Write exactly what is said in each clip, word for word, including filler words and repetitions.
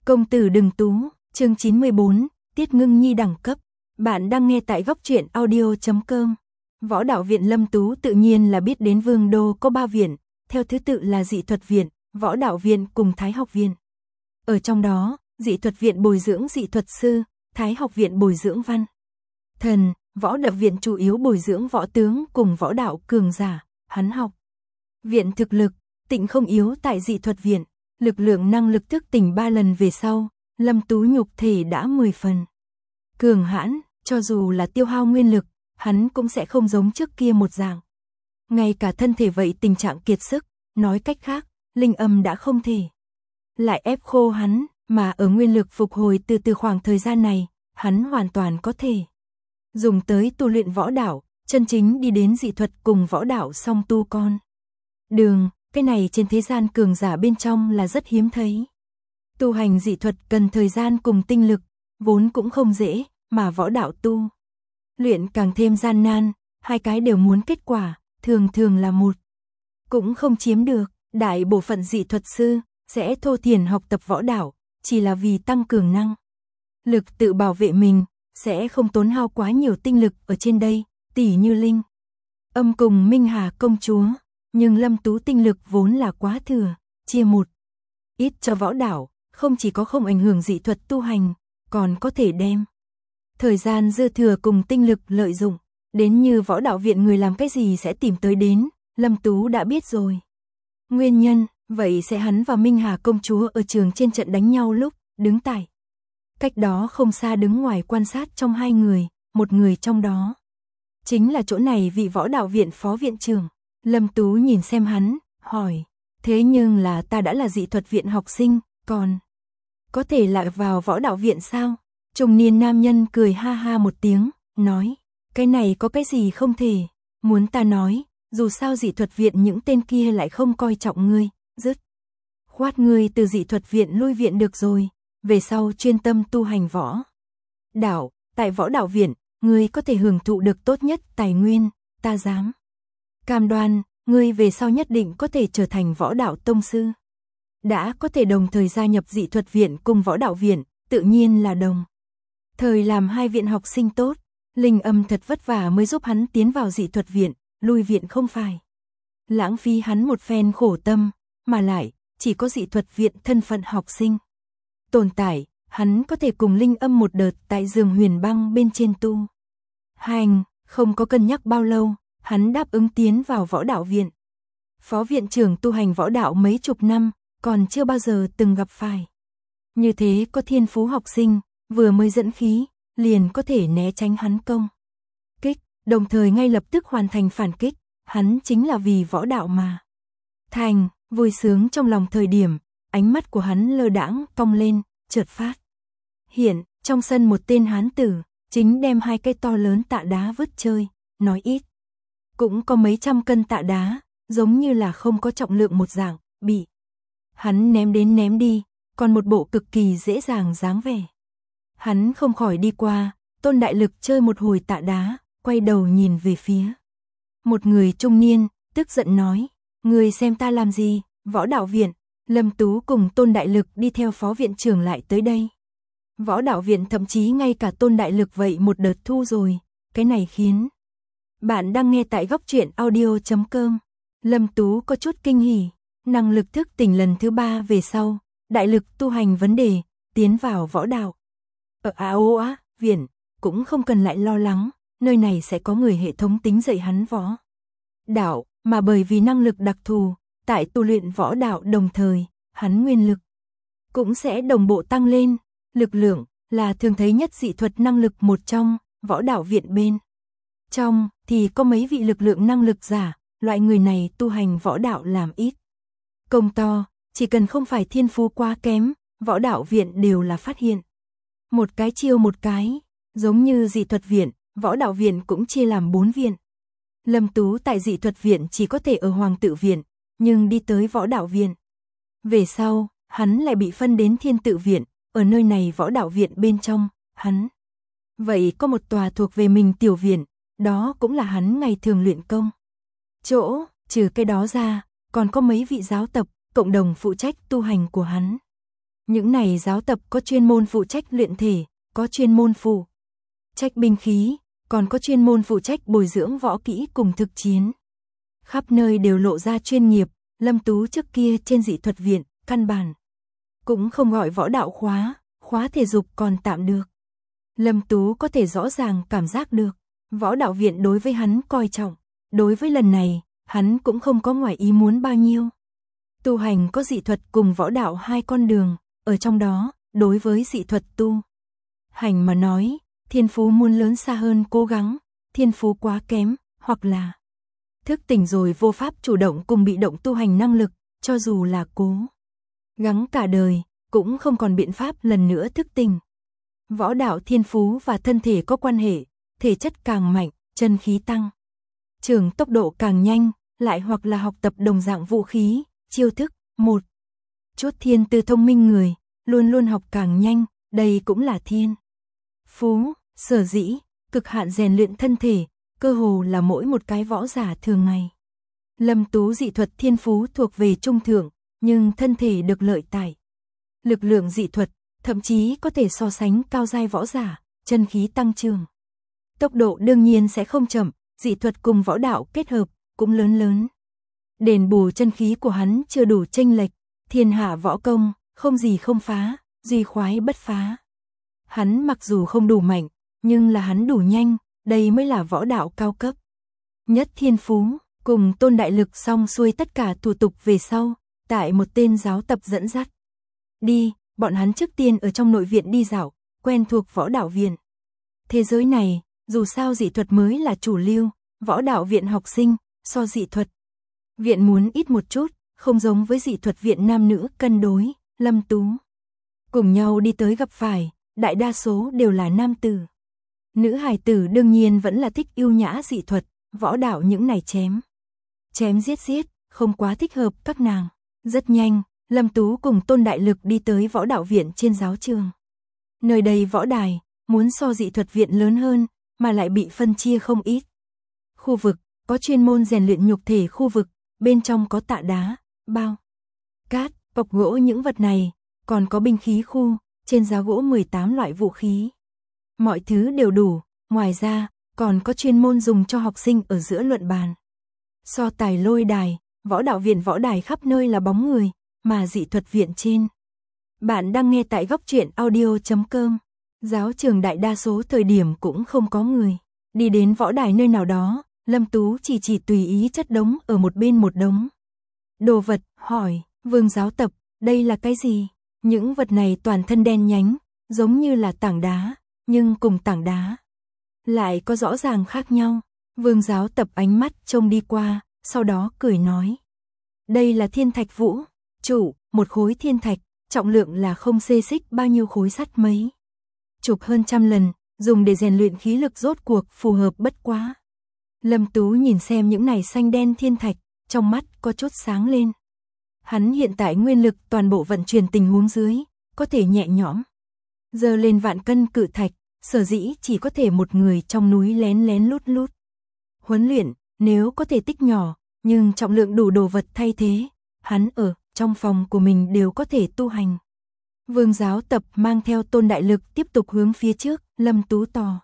Công tử đừng tú, chương chín mươi bốn, Tiết Ngưng Nhi đẳng cấp. Bạn đang nghe tại góc truyện audio chấm com. Võ đạo viện Lâm Tú tự nhiên là biết đến Vương Đô có ba viện, theo thứ tự là Dị thuật viện, Võ đạo viện cùng Thái học viện. Ở trong đó, Dị thuật viện bồi dưỡng dị thuật sư, Thái học viện bồi dưỡng văn thần, Võ đạo viện chủ yếu bồi dưỡng võ tướng cùng võ đạo cường giả. Hắn học viện thực lực, Tịnh không yếu tại Dị thuật viện, lực lượng năng lực thức tỉnh ba lần về sau, Lâm Tú nhục thể đã mười phần cường hãn, cho dù là tiêu hao nguyên lực, hắn cũng sẽ không giống trước kia một dạng. Ngay cả thân thể vậy tình trạng kiệt sức, nói cách khác, linh âm đã không thể lại ép khô hắn, mà ở nguyên lực phục hồi từ từ khoảng thời gian này, hắn hoàn toàn có thể dùng tới tu luyện võ đạo, chân chính đi đến dị thuật cùng võ đạo song tu con đường. Cái này trên thế gian cường giả bên trong là rất hiếm thấy. Tu hành dị thuật cần thời gian cùng tinh lực, vốn cũng không dễ, mà võ đạo tu luyện càng thêm gian nan, hai cái đều muốn kết quả, thường thường là một cũng không chiếm được. Đại bộ phận dị thuật sư sẽ thô thiển học tập võ đạo, chỉ là vì tăng cường năng lực tự bảo vệ mình, sẽ không tốn hao quá nhiều tinh lực ở trên đây, tỉ như Linh Âm cùng Minh Hà công chúa. Nhưng Lâm Tú tinh lực vốn là quá thừa, chia một ít cho võ đạo, không chỉ có không ảnh hưởng dị thuật tu hành, còn có thể đem thời gian dư thừa cùng tinh lực lợi dụng, đến như võ đạo viện người làm cái gì sẽ tìm tới đến, Lâm Tú đã biết rồi. Nguyên nhân, vậy sẽ hắn và Minh Hà công chúa ở trường trên trận đánh nhau lúc, đứng tại cách đó không xa đứng ngoài quan sát trong hai người, một người trong đó chính là chỗ này vị võ đạo viện phó viện trưởng. Lâm Tú nhìn xem hắn, hỏi, thế nhưng là ta đã là dị thuật viện học sinh, còn có thể lại vào võ đạo viện sao? Trung niên nam nhân cười ha ha một tiếng, nói, cái này có cái gì không thể, muốn ta nói, dù sao dị thuật viện những tên kia lại không coi trọng ngươi, dứt khoát ngươi từ dị thuật viện lui viện được rồi, về sau chuyên tâm tu hành võ đạo, tại võ đạo viện, ngươi có thể hưởng thụ được tốt nhất tài nguyên, ta dám cam đoan, ngươi về sau nhất định có thể trở thành võ đạo tông sư. Đã có thể đồng thời gia nhập dị thuật viện cùng võ đạo viện, tự nhiên là đồng thời làm hai viện học sinh tốt. Linh Âm thật vất vả mới giúp hắn tiến vào dị thuật viện, lui viện không phải lãng phí hắn một phen khổ tâm, mà lại chỉ có dị thuật viện thân phận học sinh tồn tại, hắn có thể cùng Linh Âm một đợt tại giường huyền băng bên trên tu hành, không có cân nhắc bao lâu. Hắn đáp ứng tiến vào võ đạo viện. Phó viện trưởng tu hành võ đạo mấy chục năm, còn chưa bao giờ từng gặp phải như thế có thiên phú học sinh, vừa mới dẫn khí, liền có thể né tránh hắn công kích, đồng thời ngay lập tức hoàn thành phản kích, hắn chính là vì võ đạo mà thành. Vui sướng trong lòng thời điểm, ánh mắt của hắn lơ đãng cong lên, chợt phát hiện, trong sân một tên hán tử, chính đem hai cây to lớn tạ đá vứt chơi, nói ít cũng có mấy trăm cân tạ đá, giống như là không có trọng lượng một dạng, bị hắn ném đến ném đi, còn một bộ cực kỳ dễ dàng dáng vẻ. Hắn không khỏi đi qua, Tôn Đại Lực chơi một hồi tạ đá, quay đầu nhìn về phía một người trung niên, tức giận nói, người xem ta làm gì? Võ đạo viện. Lâm Tú cùng Tôn Đại Lực đi theo phó viện trưởng lại tới đây. Võ đạo viện thậm chí ngay cả Tôn Đại Lực vậy một đợt thu rồi, cái này khiến bạn đang nghe tại góc truyện audio chấm com. Lâm Tú có chút kinh hỉ, năng lực thức tỉnh lần thứ ba về sau, đại lực tu hành vấn đề, tiến vào võ đạo. Ở A O A viện, cũng không cần lại lo lắng, nơi này sẽ có người hệ thống tính dạy hắn võ đạo, mà bởi vì năng lực đặc thù, tại tu luyện võ đạo đồng thời, hắn nguyên lực cũng sẽ đồng bộ tăng lên. Lực lượng là thường thấy nhất dị thuật năng lực một trong, võ đạo viện bên trong thì có mấy vị lực lượng năng lực giả, loại người này tu hành võ đạo làm ít công to, chỉ cần không phải thiên phú quá kém, võ đạo viện đều là phát hiện một cái chiêu một cái, giống như dị thuật viện, võ đạo viện cũng chia làm bốn viện. Lâm Tú tại dị thuật viện chỉ có thể ở Hoàng Tự viện, nhưng đi tới võ đạo viện về sau, hắn lại bị phân đến Thiên Tự viện, ở nơi này võ đạo viện bên trong, hắn vậy có một tòa thuộc về mình tiểu viện, đó cũng là hắn ngày thường luyện công chỗ. Trừ cái đó ra, còn có mấy vị giáo tập, cộng đồng phụ trách tu hành của hắn. Những này giáo tập có chuyên môn phụ trách luyện thể, có chuyên môn phụ trách binh khí, còn có chuyên môn phụ trách bồi dưỡng võ kỹ cùng thực chiến. Khắp nơi đều lộ ra chuyên nghiệp, Lâm Tú trước kia trên dị thuật viện, căn bản cũng không gọi võ đạo khóa, khóa thể dục còn tạm được. Lâm Tú có thể rõ ràng cảm giác được, võ đạo viện đối với hắn coi trọng, đối với lần này, hắn cũng không có ngoài ý muốn bao nhiêu. Tu hành có dị thuật cùng võ đạo hai con đường, ở trong đó, đối với dị thuật tu hành mà nói, thiên phú muốn lớn xa hơn cố gắng, thiên phú quá kém, hoặc là thức tỉnh rồi vô pháp chủ động cùng bị động tu hành năng lực, cho dù là cố gắng cả đời, cũng không còn biện pháp lần nữa thức tỉnh. Võ đạo thiên phú và thân thể có quan hệ, thể chất càng mạnh, chân khí tăng trưởng tốc độ càng nhanh, lại hoặc là học tập đồng dạng vũ khí, chiêu thức, một chút thiên tư thông minh người, luôn luôn học càng nhanh, đây cũng là thiên phú, sở dĩ, cực hạn rèn luyện thân thể, cơ hồ là mỗi một cái võ giả thường ngày. Lâm Tú dị thuật thiên phú thuộc về trung thượng, nhưng thân thể được lợi tại lực lượng dị thuật, thậm chí có thể so sánh cao giai võ giả, chân khí tăng trưởng. Tốc độ đương nhiên sẽ không chậm, dị thuật cùng võ đạo kết hợp, cũng lớn lớn. Đền bù chân khí của hắn chưa đủ chênh lệch, thiên hạ võ công, không gì không phá, duy khoái bất phá. Hắn mặc dù không đủ mạnh, nhưng là hắn đủ nhanh, đây mới là võ đạo cao cấp. Nhất thiên phú, cùng Tôn Đại Lực xong xuôi tất cả thủ tục về sau, tại một tên giáo tập dẫn dắt. Đi, bọn hắn trước tiên ở trong nội viện đi dạo, quen thuộc võ đạo viện. Thế giới này, dù sao dị thuật mới là chủ lưu, võ đạo viện học sinh, so dị thuật viện muốn ít một chút, không giống với dị thuật viện nam nữ cân đối, Lâm Tú. Cùng nhau đi tới gặp phải, đại đa số đều là nam tử. Nữ hài tử đương nhiên vẫn là thích yêu nhã dị thuật, võ đạo những này chém. Chém giết giết, không quá thích hợp các nàng. Rất nhanh, Lâm Tú cùng Tôn Đại Lực đi tới võ đạo viện trên giáo trường. Nơi đây võ đài, muốn so dị thuật viện lớn hơn, mà lại bị phân chia không ít. Khu vực, có chuyên môn rèn luyện nhục thể khu vực, bên trong có tạ đá, bao, cát, cọc gỗ những vật này, còn có binh khí khu, trên giá gỗ mười tám loại vũ khí. Mọi thứ đều đủ, ngoài ra, còn có chuyên môn dùng cho học sinh ở giữa luận bàn. So tài lôi đài, võ đạo viện võ đài khắp nơi là bóng người, mà dị thuật viện trên. Bạn đang nghe tại góc truyện audio chấm com. Giáo trường đại đa số thời điểm cũng không có người. Đi đến võ đài nơi nào đó, Lâm Tú chỉ chỉ tùy ý chất đống ở một bên một đống. Đồ vật, hỏi, Vương giáo tập, đây là cái gì? Những vật này toàn thân đen nhánh, giống như là tảng đá, nhưng cùng tảng đá lại có rõ ràng khác nhau. Vương giáo tập ánh mắt trông đi qua, sau đó cười nói. Đây là thiên thạch vũ, chủ, một khối thiên thạch, trọng lượng là không xê xích bao nhiêu khối sắt mấy. Chục hơn trăm lần, dùng để rèn luyện khí lực rốt cuộc phù hợp bất quá. Lâm Tú nhìn xem những này xanh đen thiên thạch, trong mắt có chút sáng lên. Hắn hiện tại nguyên lực toàn bộ vận chuyển tình huống dưới, có thể nhẹ nhõm giơ lên vạn cân cự thạch, sở dĩ chỉ có thể một người trong núi lén lén lút lút. Huấn luyện, nếu có thể tích nhỏ, nhưng trọng lượng đủ đồ vật thay thế, hắn ở trong phòng của mình đều có thể tu hành. Vương giáo tập mang theo Tôn Đại Lực tiếp tục hướng phía trước, Lâm Tú tò.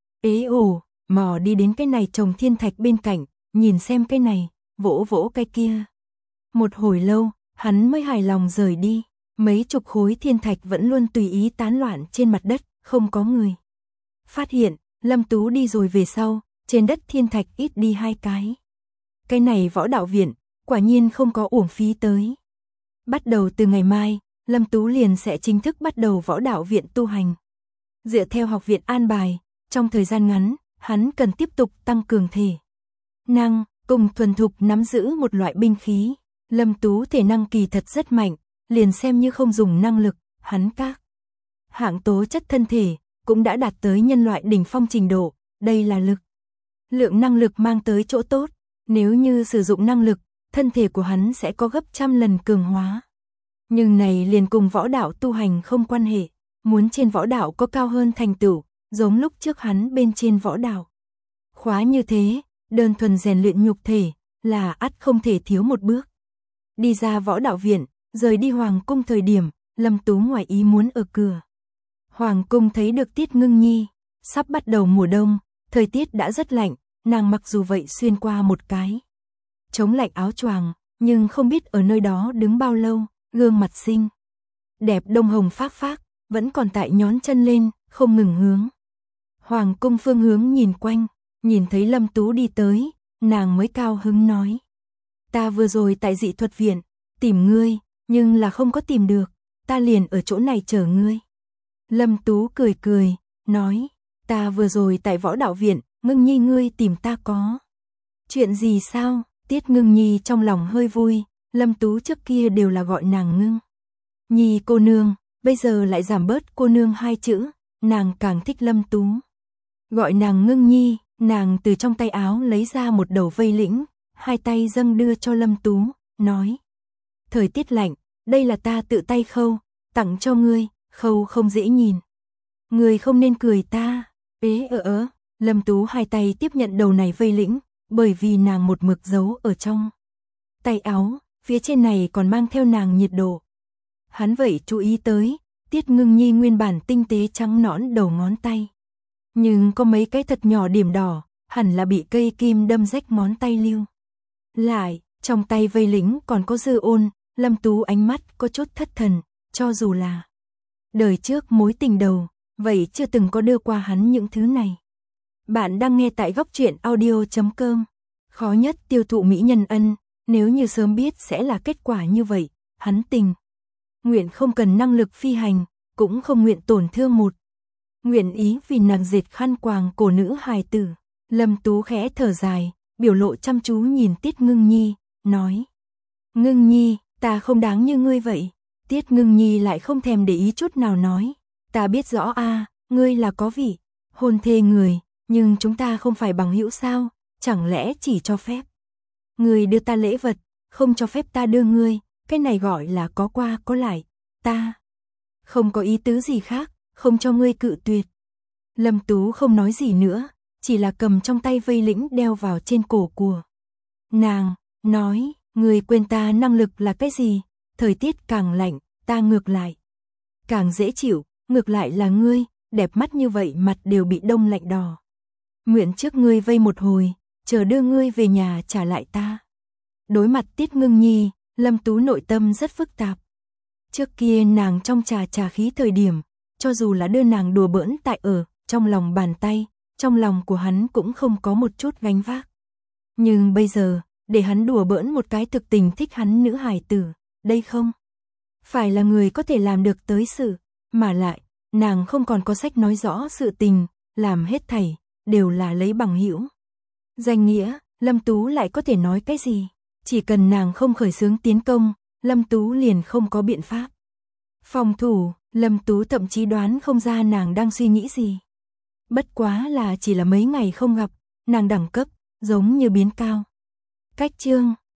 Ế ồ, mò đi đến cái này trồng thiên thạch bên cạnh, nhìn xem cái này, vỗ vỗ cái kia. Một hồi lâu, hắn mới hài lòng rời đi, mấy chục khối thiên thạch vẫn luôn tùy ý tán loạn trên mặt đất, không có người. Phát hiện, Lâm Tú đi rồi về sau, trên đất thiên thạch ít đi hai cái. Cái này võ đạo viện, quả nhiên không có uổng phí tới. Bắt đầu từ ngày mai, Lâm Tú liền sẽ chính thức bắt đầu võ đạo viện tu hành. Dựa theo học viện an bài, trong thời gian ngắn, hắn cần tiếp tục tăng cường thể năng, cùng thuần thục nắm giữ một loại binh khí. Lâm Tú thể năng kỳ thật rất mạnh, liền xem như không dùng năng lực, hắn các hạng tố chất thân thể cũng đã đạt tới nhân loại đỉnh phong trình độ, đây là lực lượng năng lực mang tới chỗ tốt, nếu như sử dụng năng lực, thân thể của hắn sẽ có gấp trăm lần cường hóa. Nhưng này liền cùng võ đạo tu hành không quan hệ, muốn trên võ đạo có cao hơn thành tựu, giống lúc trước hắn bên trên võ đạo. Khóa như thế, đơn thuần rèn luyện nhục thể, là ắt không thể thiếu một bước. Đi ra võ đạo viện, rời đi hoàng cung thời điểm, Lâm Tú ngoài ý muốn ở cửa. Hoàng cung thấy được Tiết Ngưng Nhi, sắp bắt đầu mùa đông, thời tiết đã rất lạnh, nàng mặc dù vậy xuyên qua một cái chống lạnh áo choàng, nhưng không biết ở nơi đó đứng bao lâu, gương mặt xinh đẹp đông hồng phác phác, vẫn còn tại nhón chân lên, không ngừng hướng Hoàng cung phương hướng nhìn quanh, nhìn thấy Lâm Tú đi tới, nàng mới cao hứng nói: "Ta vừa rồi tại dị thuật viện tìm ngươi, nhưng là không có tìm được, ta liền ở chỗ này chờ ngươi." Lâm Tú cười cười, nói: "Ta vừa rồi tại Võ Đạo viện, Ngưng Nhi ngươi tìm ta có chuyện gì sao?" Tiết Ngưng Nhi trong lòng hơi vui, Lâm Tú trước kia đều là gọi nàng Ngưng Nhi cô nương, bây giờ lại giảm bớt cô nương hai chữ, nàng càng thích Lâm Tú gọi nàng Ngưng Nhi. Nàng từ trong tay áo lấy ra một đầu vây lĩnh, hai tay dâng đưa cho Lâm Tú, nói: "Thời tiết lạnh, đây là ta tự tay khâu, tặng cho ngươi, khâu không dễ nhìn. Ngươi không nên cười ta." Ế ơ ớ, Lâm Tú hai tay tiếp nhận đầu này vây lĩnh, bởi vì nàng một mực giấu ở trong tay áo, phía trên này còn mang theo nàng nhiệt độ. Hắn vậy chú ý tới, Tiết Ngưng Nhi nguyên bản tinh tế trắng nõn đầu ngón tay, nhưng có mấy cái thật nhỏ điểm đỏ, hẳn là bị cây kim đâm rách ngón tay lưu lại, trong tay vây lĩnh còn có dư ôn. Lâm Tú ánh mắt có chút thất thần, cho dù là đời trước mối tình đầu, vậy chưa từng có đưa qua hắn những thứ này. Bạn đang nghe tại góc truyện audio chấm com. Khó nhất tiêu thụ mỹ nhân ân, nếu như sớm biết sẽ là kết quả như vậy, hắn tình nguyện không cần năng lực phi hành, cũng không nguyện tổn thương một nguyện ý vì nàng dệt khăn quàng cổ nữ hài tử. Lâm Tú khẽ thở dài, biểu lộ chăm chú nhìn Tiết Ngưng Nhi, nói: "Ngưng Nhi, ta không đáng như ngươi vậy." Tiết Ngưng Nhi lại không thèm để ý chút nào nói: "Ta biết rõ a, ngươi là có vị hôn thê người, nhưng chúng ta không phải bằng hữu sao, chẳng lẽ chỉ cho phép ngươi đưa ta lễ vật, không cho phép ta đưa ngươi, cái này gọi là có qua có lại, ta không có ý tứ gì khác, không cho ngươi cự tuyệt." Lâm Tú không nói gì nữa, chỉ là cầm trong tay vây lĩnh đeo vào trên cổ của nàng, nói: "Ngươi quên ta năng lực là cái gì? Thời tiết càng lạnh, ta ngược lại càng dễ chịu, ngược lại là ngươi, đẹp mắt như vậy mặt đều bị đông lạnh đỏ. Nguyện trước ngươi vây một hồi, chờ đưa ngươi về nhà trả lại ta." Đối mặt Tiết Ngưng Nhi, Lâm Tú nội tâm rất phức tạp. Trước kia nàng trong trà trà khí thời điểm, cho dù là đưa nàng đùa bỡn tại ở trong lòng bàn tay, trong lòng của hắn cũng không có một chút gánh vác. Nhưng bây giờ, để hắn đùa bỡn một cái thực tình thích hắn nữ hài tử, đây không phải là người có thể làm được tới sự, mà lại, nàng không còn có sách nói rõ sự tình, làm hết thảy đều là lấy bằng hữu danh nghĩa. Lâm Tú lại có thể nói cái gì? Chỉ cần nàng không khởi xướng tiến công, Lâm Tú liền không có biện pháp phòng thủ. Lâm Tú thậm chí đoán không ra nàng đang suy nghĩ gì. Bất quá là chỉ là mấy ngày không gặp, nàng đẳng cấp giống như biến cao. Cách chương